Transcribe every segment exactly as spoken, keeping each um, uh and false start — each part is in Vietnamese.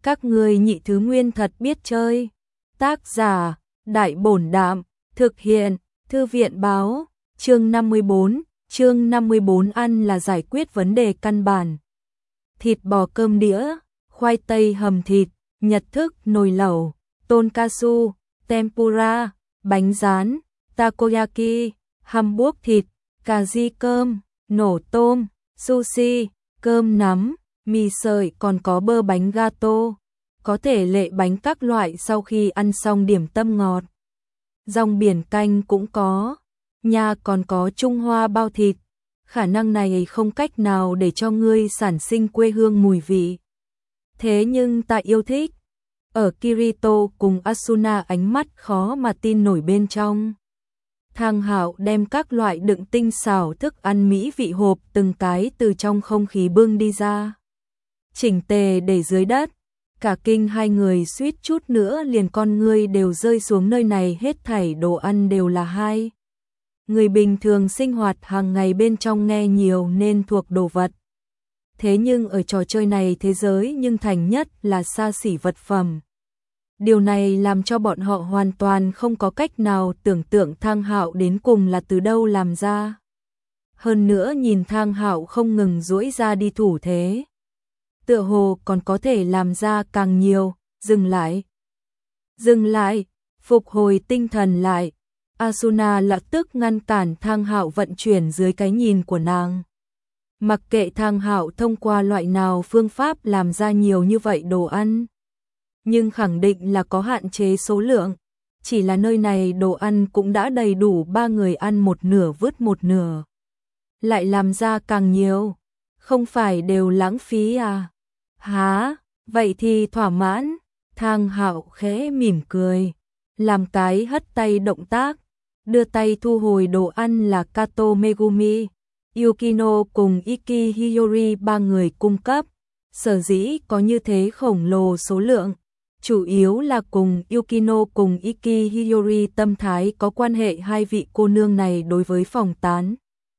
Các ngươi nhị thứ nguyên thật biết chơi. Tác giả, Đại Bổn Đạm, thực hiện, Thư viện Báo, chương năm mươi bốn, chương năm mươi bốn ăn là giải quyết vấn đề căn bản. Thịt bò cơm đĩa, khoai tây hầm thịt, nhật thức nồi lẩu, tonkatsu, tempura, bánh rán, takoyaki, hamburg thịt, cà ri cơm, nổ tôm, sushi, cơm nắm, mì sợi, còn có bơ bánh gato, có thể lệ bánh các loại sau khi ăn xong điểm tâm ngọt. Rong biển canh cũng có, nhà còn có Trung Hoa bao thịt, khả năng này không cách nào để cho ngươi sản sinh quê hương mùi vị. Thế nhưng ta yêu thích. Ở Kirito cùng Asuna ánh mắt khó mà tin nổi bên trong. Thang Hạo đem các loại đựng tinh xảo thức ăn mỹ vị hộp từng cái từ trong không khí bưng đi ra. Chỉnh tề để dưới đất. Cả kinh hai người suýt chút nữa liền con ngươi đều rơi xuống, nơi này hết thảy đồ ăn đều là hai. Người bình thường sinh hoạt hàng ngày bên trong nghe nhiều nên thuộc đồ vật. Thế nhưng ở trò chơi này thế giới nhưng thành nhất là xa xỉ vật phẩm. Điều này làm cho bọn họ hoàn toàn không có cách nào tưởng tượng Thang Hạo đến cùng là từ đâu làm ra. Hơn nữa nhìn Thang Hạo không ngừng duỗi ra đi thủ thế. Tựa hồ còn có thể làm ra càng nhiều, dừng lại. Dừng lại, phục hồi tinh thần lại. Asuna lập tức ngăn cản Thang Hạo vận chuyển dưới cái nhìn của nàng. Mặc kệ Thang Hạo thông qua loại nào phương pháp làm ra nhiều như vậy đồ ăn, nhưng khẳng định là có hạn chế số lượng. Chỉ là nơi này đồ ăn cũng đã đầy đủ ba người ăn một nửa vứt một nửa. Lại làm ra càng nhiều, không phải đều lãng phí à? Hả? Vậy thì thỏa mãn. Thang Hạo khẽ mỉm cười, làm cái hất tay động tác, đưa tay thu hồi đồ ăn là Kato Megumi, Yukino cùng Iki Hiyori ba người cung cấp. Sở dĩ có như thế khổng lồ số lượng, chủ yếu là cùng Yukino cùng Iki Hiyori tâm thái có quan hệ. Hai vị cô nương này đối với phòng tán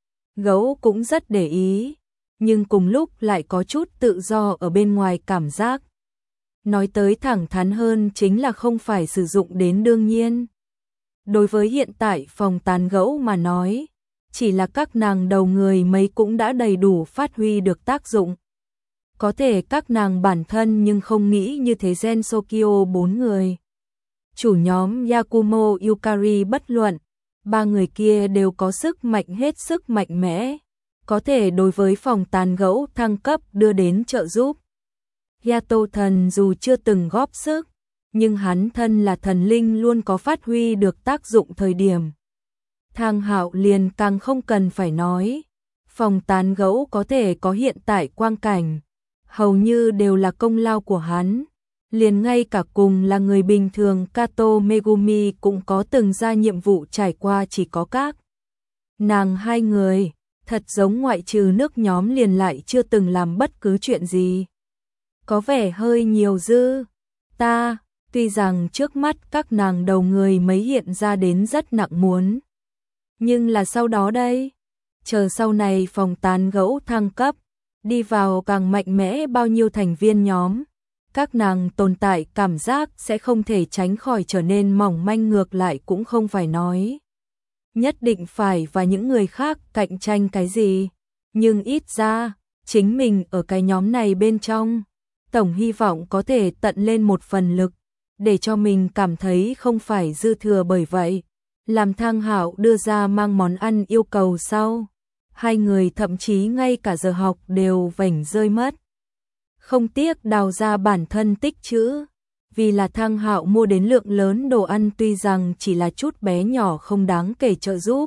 gấu cũng rất để ý, nhưng cùng lúc lại có chút tự do ở bên ngoài cảm giác. Nói tới thẳng thắn hơn chính là không phải sử dụng đến đương nhiên. Đối với hiện tại phòng tán gẫu mà nói, chỉ là các nàng đầu người mấy cũng đã đầy đủ phát huy được tác dụng. Có thể các nàng bản thân nhưng không nghĩ như thế. Gen Sokyo bốn người. Chủ nhóm Yakumo Yukari bất luận, ba người kia đều có sức mạnh hết sức mạnh mẽ, có thể đối với phòng tán gẫu thăng cấp đưa đến trợ giúp. Yato thần dù chưa từng góp sức, nhưng hắn thân là thần linh luôn có phát huy được tác dụng thời điểm. Thang Hạo liền càng không cần phải nói, phòng tán gẫu có thể có hiện tại quang cảnh, hầu như đều là công lao của hắn. Liền ngay cả cùng là người bình thường Kato Megumi cũng có từng ra nhiệm vụ trải qua, chỉ có các nàng hai người, thật giống ngoại trừ nước nhóm liền lại chưa từng làm bất cứ chuyện gì. Có vẻ hơi nhiều dư. Ta, tuy rằng trước mắt các nàng đầu người mấy hiện ra đến rất nặng muốn. Nhưng là sau đó đây, chờ sau này phòng tán gẫu thăng cấp, đi vào càng mạnh mẽ bao nhiêu thành viên nhóm, các nàng tồn tại cảm giác sẽ không thể tránh khỏi trở nên mỏng manh, ngược lại cũng không phải nói nhất định phải và những người khác cạnh tranh cái gì, nhưng ít ra chính mình ở cái nhóm này bên trong, tổng hy vọng có thể tận lên một phần lực, để cho mình cảm thấy không phải dư thừa. Bởi vậy, làm Thang Hạo đưa ra mang món ăn yêu cầu sau, hai người thậm chí ngay cả giờ học đều vểnh rơi mất. Không tiếc đào ra bản thân tích trữ, vì là Thang Hạo mua đến lượng lớn đồ ăn, tuy rằng chỉ là chút bé nhỏ không đáng kể trợ giúp.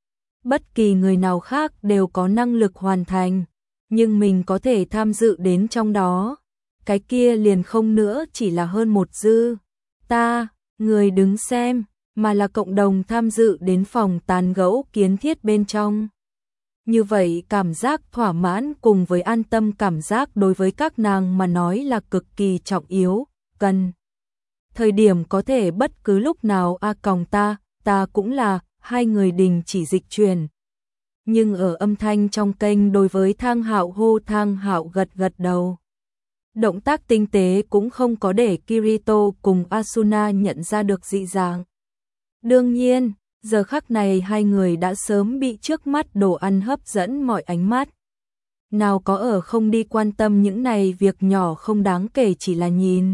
Bất kỳ người nào khác đều có năng lực hoàn thành, nhưng mình có thể tham dự đến trong đó, cái kia liền không nữa chỉ là hơn một dư. Ta, người đứng xem, mà là cộng đồng tham dự đến phòng tán gẫu kiến thiết bên trong. Như vậy cảm giác thỏa mãn cùng với an tâm cảm giác đối với các nàng mà nói là cực kỳ trọng yếu, cần thời điểm có thể bất cứ lúc nào a còng ta, ta cũng là, hai người đình chỉ dịch truyền. Nhưng ở âm thanh trong kênh đối với Thang Hạo hô, Thang Hạo gật gật đầu. Động tác tinh tế cũng không có để Kirito cùng Asuna nhận ra được dị dạng. Đương nhiên, giờ khắc này hai người đã sớm bị trước mắt đồ ăn hấp dẫn mọi ánh mắt. Nào có ở không đi quan tâm những này việc nhỏ không đáng kể, chỉ là nhìn.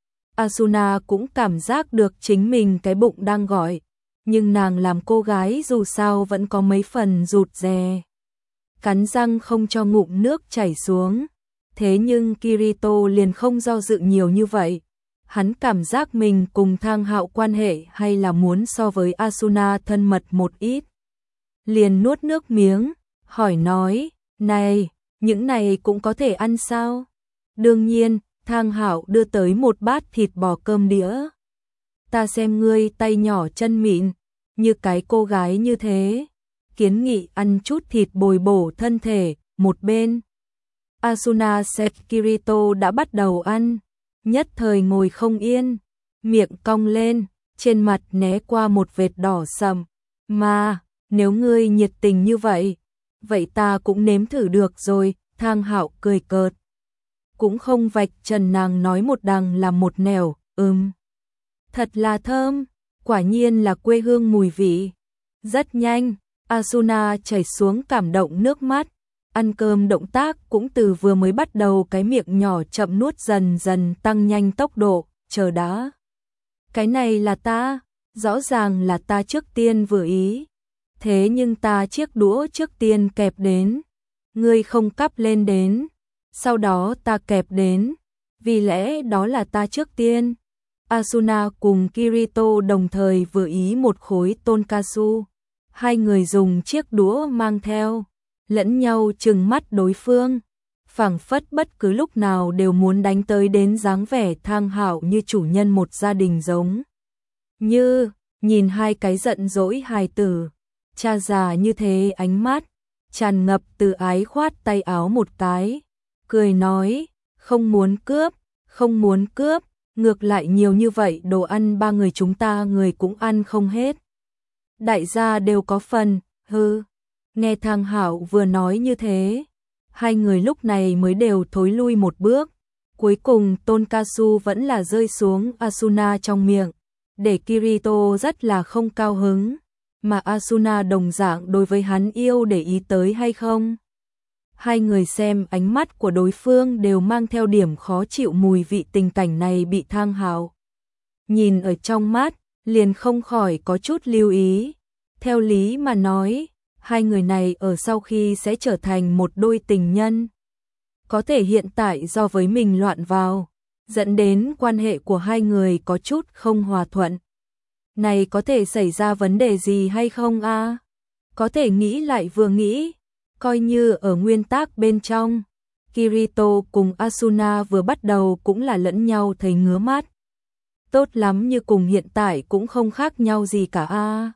Asuna cũng cảm giác được chính mình cái bụng đang gọi, nhưng nàng làm cô gái dù sao vẫn có mấy phần rụt rè. Cắn răng không cho ngụm nước chảy xuống. Thế nhưng Kirito liền không do dự nhiều như vậy. Hắn cảm giác mình cùng Thang Hạo quan hệ hay là muốn so với Asuna thân mật một ít. Liền nuốt nước miếng, hỏi nói, này, những này cũng có thể ăn sao? Đương nhiên, Thang Hạo đưa tới một bát thịt bò cơm đĩa. Ta xem ngươi tay nhỏ chân mịn, như cái cô gái như thế. Kiến nghị ăn chút thịt bồi bổ thân thể, một bên. Asuna xem Kirito đã bắt đầu ăn, nhất thời ngồi không yên, miệng cong lên, trên mặt né qua một vệt đỏ sậm. Mà, nếu ngươi nhiệt tình như vậy, vậy ta cũng nếm thử được rồi, Thang Hạo cười cợt. Cũng không vạch trần nàng nói một đằng làm một nẻo, ừm. Thật là thơm, quả nhiên là quê hương mùi vị. Rất nhanh, Asuna chảy xuống cảm động nước mắt. Ăn cơm động tác cũng từ vừa mới bắt đầu cái miệng nhỏ chậm nuốt dần dần tăng nhanh tốc độ, chờ đã. Cái này là ta, rõ ràng là ta trước tiên vừa ý. Thế nhưng ta chiếc đũa trước tiên kẹp đến, ngươi không cắp lên đến, sau đó ta kẹp đến, vì lẽ đó là ta trước tiên. Asuna cùng Kirito đồng thời vừa ý một khối tonkatsu. Hai người dùng chiếc đũa mang theo, lẫn nhau trừng mắt đối phương, phảng phất bất cứ lúc nào đều muốn đánh tới đến dáng vẻ Thang Hạo như chủ nhân một gia đình giống. Như, nhìn hai cái giận dỗi hài tử, cha già như thế ánh mắt, tràn ngập từ ái khoát tay áo một cái, cười nói, không muốn cướp, không muốn cướp, ngược lại nhiều như vậy đồ ăn ba người chúng ta người cũng ăn không hết. Đại gia đều có phần, hư. Nghe Thang Hạo vừa nói như thế, hai người lúc này mới đều thối lui một bước. Cuối cùng tonkatsu vẫn là rơi xuống Asuna trong miệng, để Kirito rất là không cao hứng, mà Asuna đồng dạng đối với hắn yêu để ý tới hay không. Hai người xem ánh mắt của đối phương đều mang theo điểm khó chịu, mùi vị tình cảnh này bị Thang Hạo nhìn ở trong mắt, liền không khỏi có chút lưu ý. Theo lý mà nói, hai người này ở sau khi sẽ trở thành một đôi tình nhân. Có thể hiện tại do với mình loạn vào, dẫn đến quan hệ của hai người có chút không hòa thuận. Này có thể xảy ra vấn đề gì hay không a? À? Có thể nghĩ lại vừa nghĩ, coi như ở nguyên tắc bên trong, Kirito cùng Asuna vừa bắt đầu cũng là lẫn nhau thấy ngứa mắt. Tốt lắm như cùng hiện tại cũng không khác nhau gì cả a. À?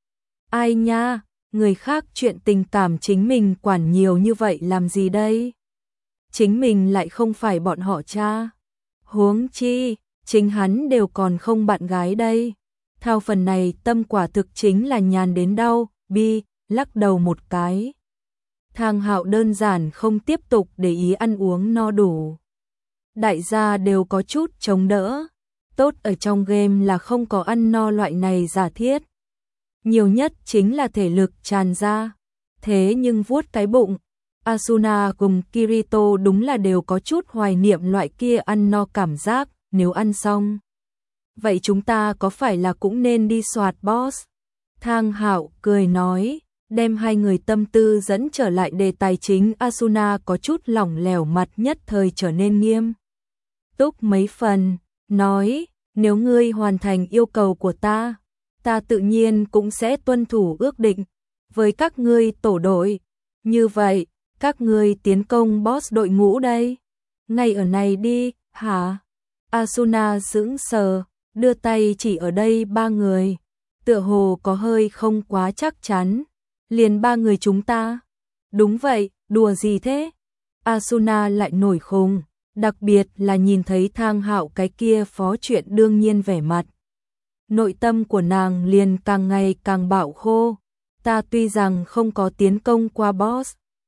Ai nha, người khác chuyện tình cảm chính mình quản nhiều như vậy làm gì đây? Chính mình lại không phải bọn họ cha. Huống chi, chính hắn đều còn không bạn gái đây. Theo phần này tâm quả thực chính là nhàn đến đau, bi, lắc đầu một cái. Thang Hạo đơn giản không tiếp tục để ý ăn uống no đủ. Đại gia đều có chút chống đỡ. Tốt ở trong game là không có ăn no loại này giả thiết. Nhiều nhất chính là thể lực tràn ra. Thế nhưng vuốt cái bụng, Asuna cùng Kirito đúng là đều có chút hoài niệm loại kia ăn no cảm giác, nếu ăn xong. Vậy chúng ta có phải là cũng nên đi soạt boss? Thang Hạo cười nói, đem hai người tâm tư dẫn trở lại đề tài chính. Asuna có chút lỏng lẻo, mặt nhất thời trở nên nghiêm túc mấy phần, nói, nếu ngươi hoàn thành yêu cầu của ta, ta tự nhiên cũng sẽ tuân thủ ước định với các ngươi tổ đội. Như vậy, các ngươi tiến công boss đội ngũ đây. Ngay ở này đi, hả? Asuna sững sờ, đưa tay chỉ ở đây ba người, tựa hồ có hơi không quá chắc chắn. Liền ba người chúng ta? Đúng vậy, đùa gì thế? Asuna lại nổi khùng, đặc biệt là nhìn thấy Thang Hạo cái kia phó chuyện đương nhiên vẻ mặt. Nội tâm của nàng liền càng ngày càng bạo khô. Ta tuy rằng không có tiến công qua boss,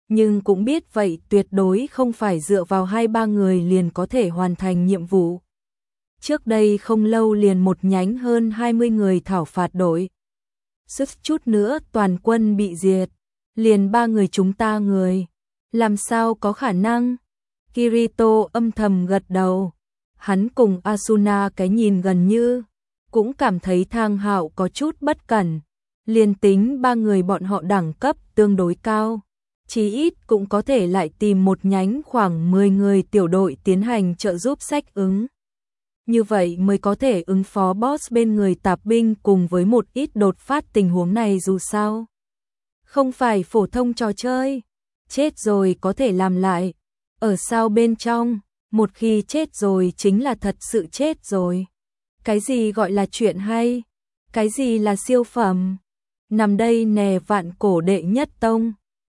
nhưng cũng biết vậy tuyệt đối không phải dựa vào hai ba người liền có thể hoàn thành nhiệm vụ. Trước đây không lâu liền một nhánh hơn hai mươi người thảo phạt đội. Sức chút nữa toàn quân bị diệt, liền ba người chúng ta người. Làm sao có khả năng? Kirito âm thầm gật đầu. Hắn cùng Asuna cái nhìn gần như, cũng cảm thấy Thang Hạo có chút bất cẩn. Liền tính ba người bọn họ đẳng cấp tương đối cao, chí ít cũng có thể lại tìm một nhánh khoảng mười người tiểu đội tiến hành trợ giúp sách ứng. Như vậy mới có thể ứng phó boss bên người tạp binh cùng với một ít đột phát tình huống này dù sao. Không phải phổ thông trò chơi, chết rồi có thể làm lại. Ở sao bên trong, một khi chết rồi chính là thật sự chết rồi. Cái gì gọi là chuyện hay? Cái gì là siêu phẩm? Nằm đây nè vạn cổ đệ nhất tông.